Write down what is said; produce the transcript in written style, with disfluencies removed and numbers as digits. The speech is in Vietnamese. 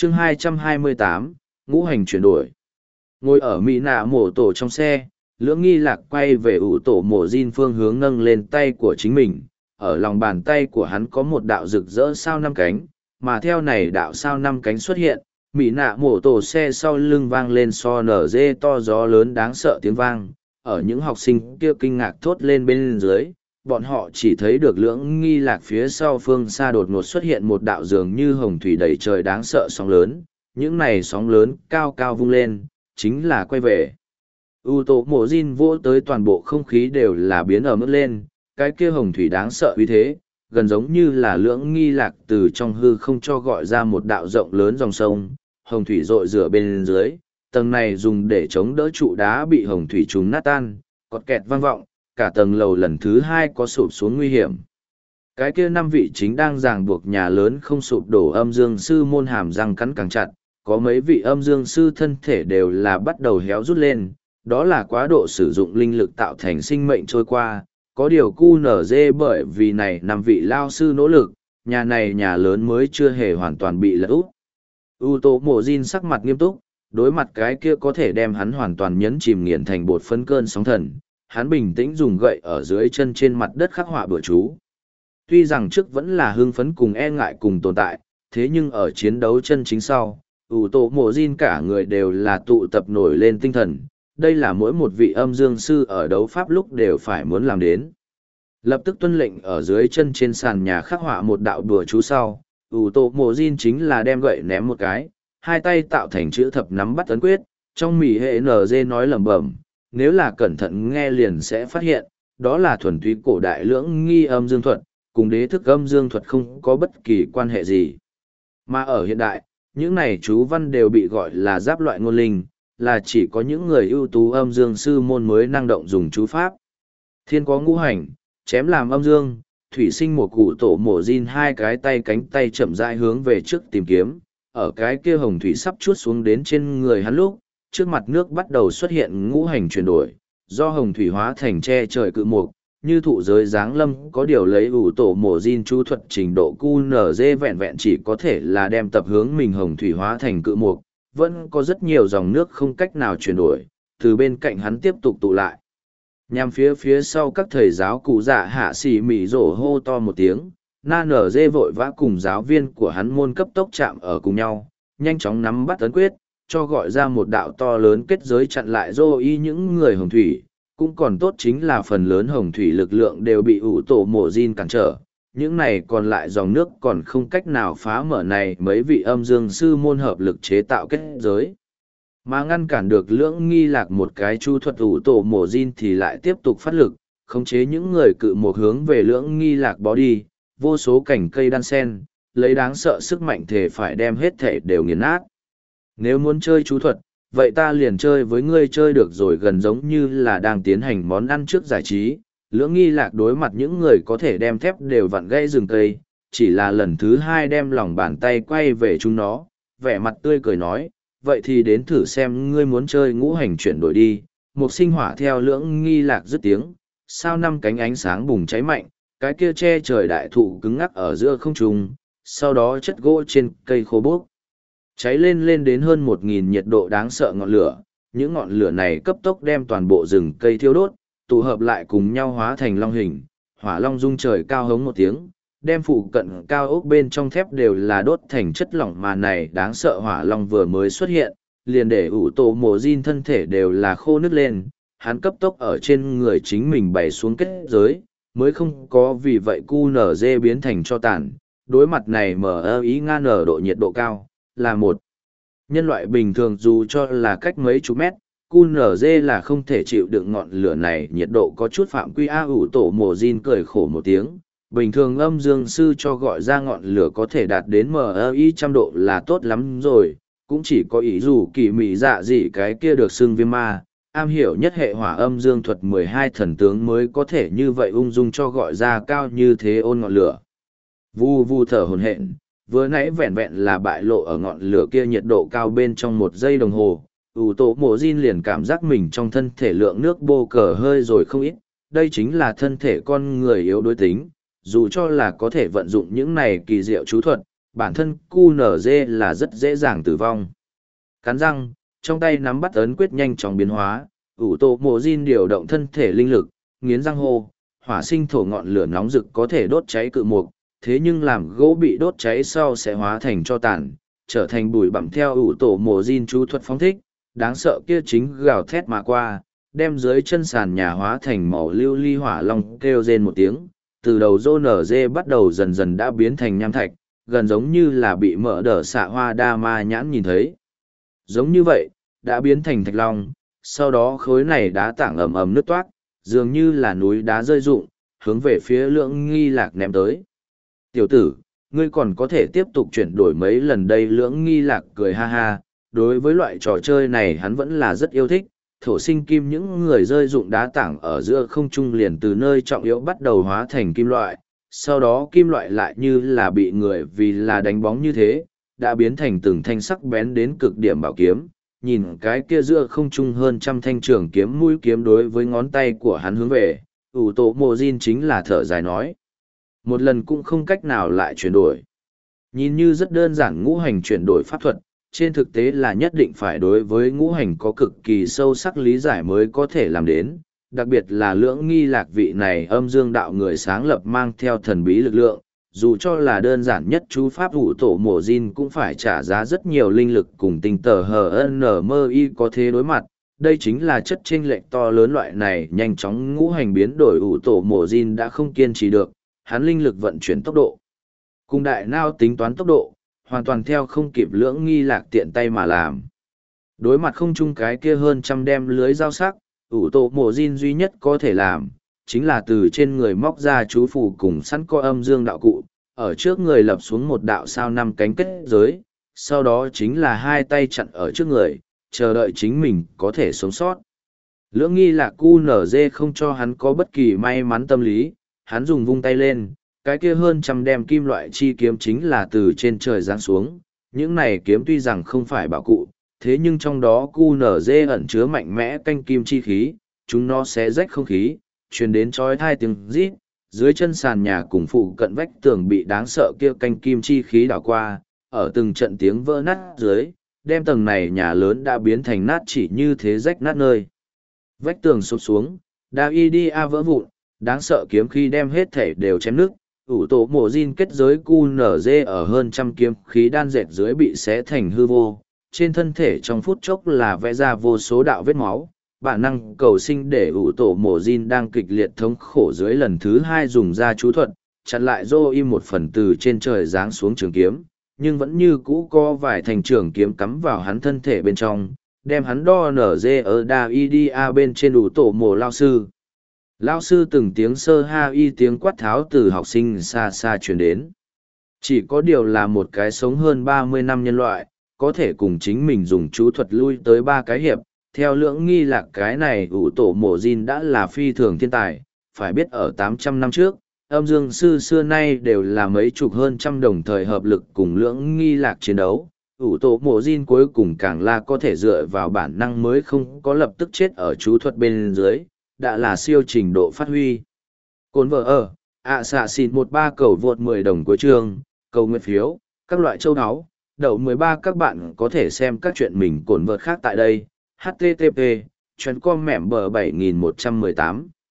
chương 228, ngũ hành chuyển đổi. Ngồi ở mỹ nạ mổ tổ trong xe, lưỡng nghi lạc quay về ủ tổ mổ Jin phương hướng nâng lên tay của chính mình. Ở lòng bàn tay của hắn có một đạo rực rỡ sao năm cánh, mà theo này đạo sao năm cánh xuất hiện, mỹ nạ mổ tổ xe sau lưng vang lên so nở dê to gió lớn đáng sợ tiếng vang. Ở những học sinh kia kinh ngạc thốt lên bên dưới, bọn họ chỉ thấy được lưỡng nghi lạc phía sau phương xa đột ngột xuất hiện một đạo dường như hồng thủy đầy trời đáng sợ sóng lớn. Những này sóng lớn cao cao vung lên, chính là quay về. U tổ mổ Jin vỗ tới toàn bộ không khí đều là biến ở mức lên, cái kia hồng thủy đáng sợ uy thế, gần giống như là lưỡng nghi lạc từ trong hư không cho gọi ra một đạo rộng lớn dòng sông, hồng thủy rội rửa bên dưới, tầng này dùng để chống đỡ trụ đá bị hồng thủy trùng nát tan, cọt kẹt vang vọng, cả tầng lầu lần thứ hai có sụp xuống nguy hiểm. Cái kia năm vị chính đang ràng buộc nhà lớn không sụp đổ âm dương sư môn hàm răng cắn càng chặt, có mấy vị âm dương sư thân thể đều là bắt đầu héo rút lên, đó là quá độ sử dụng linh lực tạo thành sinh mệnh trôi qua, có điều cu nở dê bởi vì này năm vị lao sư nỗ lực, nhà này nhà lớn mới chưa hề hoàn toàn bị lật úp. U tổ mộ Jin sắc mặt nghiêm túc, đối mặt cái kia có thể đem hắn hoàn toàn nhấn chìm nghiền thành bột phấn cơn sóng thần, hắn bình tĩnh dùng gậy ở dưới chân trên mặt đất khắc họa bừa chú. Tuy rằng trước vẫn là hưng phấn cùng e ngại cùng tồn tại, thế nhưng ở chiến đấu chân chính sau, ủ tổ mộ Jin cả người đều là tụ tập nổi lên tinh thần, đây là mỗi một vị âm dương sư ở đấu pháp lúc đều phải muốn làm đến. Lập tức tuân lệnh ở dưới chân trên sàn nhà khắc họa một đạo đùa chú sau, ủ tổ mộ Jin chính là đem gậy ném một cái, hai tay tạo thành chữ thập nắm bắt ấn quyết, trong mỉ hệ NG nói lẩm bẩm, nếu là cẩn thận nghe liền sẽ phát hiện, đó là thuần túy cổ đại lưỡng nghi âm dương thuật, cùng đế thức âm dương thuật không có bất kỳ quan hệ gì. Mà ở hiện đại, những này chú văn đều bị gọi là giáp loại ngôn linh, là chỉ có những người ưu tú âm dương sư môn mới năng động dùng chú pháp. Thiên có ngũ hành, chém làm âm dương, thủy sinh một cụ tổ mổ Jin hai cái tay cánh tay chậm rãi hướng về trước tìm kiếm, ở cái kia hồng thủy sắp chuốt xuống đến trên người hắn lúc, trước mặt nước bắt đầu xuất hiện ngũ hành chuyển đổi, do hồng thủy hóa thành che trời cự mục, như thụ giới giáng lâm có điều lấy ủ tổ mổ Jin chú thuật trình độ QNZ vẹn vẹn chỉ có thể là đem tập hướng mình hồng thủy hóa thành cự mục, vẫn có rất nhiều dòng nước không cách nào chuyển đổi, từ bên cạnh hắn tiếp tục tụ lại. Nhằm phía sau các thầy giáo cụ dạ hạ xỉ mỉ rổ hô to một tiếng, na nở dê vội vã cùng giáo viên của hắn môn cấp tốc chạm ở cùng nhau, nhanh chóng nắm bắt ấn quyết, cho gọi ra một đạo to lớn kết giới chặn lại dô y những người hồng thủy. Cũng còn tốt chính là phần lớn hồng thủy lực lượng đều bị ủ tổ mộ Jin cản trở, những này còn lại dòng nước còn không cách nào phá mở này mấy vị âm dương sư môn hợp lực chế tạo kết giới. Mà ngăn cản được lưỡng nghi lạc một cái chu thuật ủ tổ mộ Jin thì lại tiếp tục phát lực, khống chế những người cự một hướng về lưỡng nghi lạc bó đi, vô số cành cây đan sen, lấy đáng sợ sức mạnh thể phải đem hết thể đều nghiền nát. Nếu muốn chơi chú thuật, vậy ta liền chơi với ngươi chơi được rồi, gần giống như là đang tiến hành món ăn trước giải trí. Lưỡng nghi lạc đối mặt những người có thể đem thép đều vặn gãy rừng cây, chỉ là lần thứ hai đem lòng bàn tay quay về chúng nó, vẻ mặt tươi cười nói, vậy thì đến thử xem ngươi muốn chơi ngũ hành chuyển đổi đi. Một sinh hỏa theo lưỡng nghi lạc dứt tiếng, sao năm cánh ánh sáng bùng cháy mạnh, cái kia che trời đại thụ cứng ngắc ở giữa không trung, sau đó chất gỗ trên cây khô bốc cháy lên đến hơn 1.000 nhiệt độ đáng sợ ngọn lửa. Những ngọn lửa này cấp tốc đem toàn bộ rừng cây thiêu đốt, tụ hợp lại cùng nhau hóa thành long hình, hỏa long rung trời cao hống một tiếng, đem phụ cận cao ốc bên trong thép đều là đốt thành chất lỏng, mà này đáng sợ hỏa long vừa mới xuất hiện, liền để ủ tổ mổ Jin thân thể đều là khô nứt lên, hắn cấp tốc ở trên người chính mình bày xuống kết giới, mới không có vì vậy QNZ biến thành cho tàn. Đối mặt này mở ý ngan ở độ nhiệt độ cao, là một nhân loại bình thường dù cho là cách mấy chục mét, QNZ là không thể chịu đựng ngọn lửa này, nhiệt độ có chút phạm quy. Ủ tổ mổ Jin cười khổ một tiếng, bình thường âm dương sư cho gọi ra ngọn lửa có thể đạt đến MI 100 độ là tốt lắm rồi, cũng chỉ có ý dù kỳ mị dạ gì cái kia được xưng viêm ma, am hiểu nhất hệ hỏa âm dương thuật 12 thần tướng mới có thể như vậy ung dung cho gọi ra cao như thế ôn ngọn lửa. Vu vu thở hổn hển, vừa nãy vẹn vẹn là bại lộ ở ngọn lửa kia nhiệt độ cao bên trong 1 giây đồng hồ, ủ tổ mộ Jin liền cảm giác mình trong thân thể lượng nước bô cờ hơi rồi không ít. Đây chính là thân thể con người yếu đuối tính, dù cho là có thể vận dụng những này kỳ diệu chú thuật, bản thân QNZ là rất dễ dàng tử vong. Cắn răng, trong tay nắm bắt ấn quyết nhanh chóng biến hóa, ủ tổ mộ Jin điều động thân thể linh lực, nghiến răng hô, hỏa sinh thổ ngọn lửa nóng rực có thể đốt cháy cự mục, thế nhưng làm gỗ bị đốt cháy sau sẽ hóa thành tro tàn, trở thành bụi bặm theo ủ tổ mộ Jin chú thuật phóng thích, đáng sợ kia chính gào thét mà qua, đem dưới chân sàn nhà hóa thành màu lưu ly hỏa long kêu rên một tiếng, từ đầu rô nở dê bắt đầu dần dần đã biến thành nham thạch, gần giống như là bị mở đở xạ hoa đa ma nhãn nhìn thấy. Giống như vậy, đã biến thành thạch long, sau đó khối này đá tảng ầm ầm nứt toát, dường như là núi đá rơi rụng, hướng về phía Lưỡng Nghi Lạc ném tới. Tiểu tử, ngươi còn có thể tiếp tục chuyển đổi mấy lần đây. Lưỡng Nghi Lạc cười ha ha, đối với loại trò chơi này hắn vẫn là rất yêu thích. Thổ sinh kim, những người rơi dụng đá tảng ở giữa không trung liền từ nơi trọng yếu bắt đầu hóa thành kim loại, sau đó kim loại lại như là bị người vì là đánh bóng như thế, đã biến thành từng thanh sắc bén đến cực điểm bảo kiếm. Nhìn cái kia giữa không trung hơn trăm thanh trường kiếm, mũi kiếm đối với ngón tay của hắn hướng về, ủ tổ mộ Jin chính là thở dài nói. Một lần cũng không cách nào lại chuyển đổi. Nhìn như rất đơn giản ngũ hành chuyển đổi pháp thuật, trên thực tế là nhất định phải đối với ngũ hành có cực kỳ sâu sắc lý giải mới có thể làm đến, đặc biệt là Lưỡng Nghi Lạc vị này âm dương đạo người sáng lập mang theo thần bí lực lượng, dù cho là đơn giản nhất chú pháp ủ tổ mộ Jin cũng phải trả giá rất nhiều linh lực cùng tinh tờ HNMI có thế đối mặt. Đây chính là chất chênh lệch to lớn, loại này nhanh chóng ngũ hành biến đổi ủ tổ mộ Jin đã không kiên trì được, hắn linh lực vận chuyển tốc độ cùng đại nao tính toán tốc độ hoàn toàn theo không kịp Lưỡng Nghi Lạc tiện tay mà làm. Đối mặt không chung cái kia hơn trăm đem lưới dao sắc, ủ tổ mộ Jin duy nhất có thể làm chính là từ trên người móc ra chú phù cùng sẵn có âm dương đạo cụ, ở trước người lập xuống một đạo sao năm cánh kết giới, sau đó chính là hai tay chặn ở trước người, chờ đợi chính mình có thể sống sót. Lưỡng Nghi Lạc QNZ không cho hắn có bất kỳ may mắn tâm lý, hắn dùng vung tay lên, cái kia hơn trăm đem kim loại chi kiếm chính là từ trên trời giáng xuống. Những này kiếm tuy rằng không phải bảo cụ, thế nhưng trong đó QNZ ẩn chứa mạnh mẽ canh kim chi khí, chúng nó sẽ rách không khí, truyền đến chói tai tiếng rít, dưới chân sàn nhà cùng phụ cận vách tường bị đáng sợ kia canh kim chi khí đảo qua, ở từng trận tiếng vỡ nát dưới, đem tầng này nhà lớn đã biến thành nát chỉ như thế rách nát nơi. Vách tường sụp xuống, Davidia vỡ vụn, đáng sợ kiếm khí đem hết thể đều chém nước, ủ tổ mộ Jin kết giới QNZ ở hơn trăm kiếm khí đan dệt dưới bị xé thành hư vô, trên thân thể trong phút chốc là vẽ ra vô số đạo vết máu. Bản năng cầu sinh để ủ tổ mộ Jin đang kịch liệt thống khổ dưới lần thứ hai dùng ra chú thuật, chặn lại dô im một phần từ trên trời giáng xuống trường kiếm, nhưng vẫn như cũ có vài thành trường kiếm cắm vào hắn thân thể bên trong, đem hắn đo nở dê ở Davidia bên trên ủ tổ mộ lao sư. Lao sư từng tiếng sơ ha y tiếng quát tháo từ học sinh xa xa truyền đến. Chỉ có điều là một cái sống hơn 30 năm nhân loại, có thể cùng chính mình dùng chú thuật lui tới 3 cái hiệp. Theo Lưỡng Nghi Lạc cái này ủ tổ mộ Jin đã là phi thường thiên tài, phải biết ở 800 năm trước, âm dương sư xưa nay đều là mấy chục hơn trăm đồng thời hợp lực cùng Lưỡng Nghi Lạc chiến đấu. Ủ tổ mộ Jin cuối cùng càng là có thể dựa vào bản năng mới không có lập tức chết ở chú thuật bên dưới, đã là siêu trình độ phát huy. Cồn vợ ở, xạ xịn 13 cầu vượt 10 đồng cuối chương, cầu nguyện phiếu, các loại châu áo, đậu 13 các bạn có thể xem các chuyện mình cồn vợt khác tại đây. HTTP, chuyến com mẻm bờ 7118.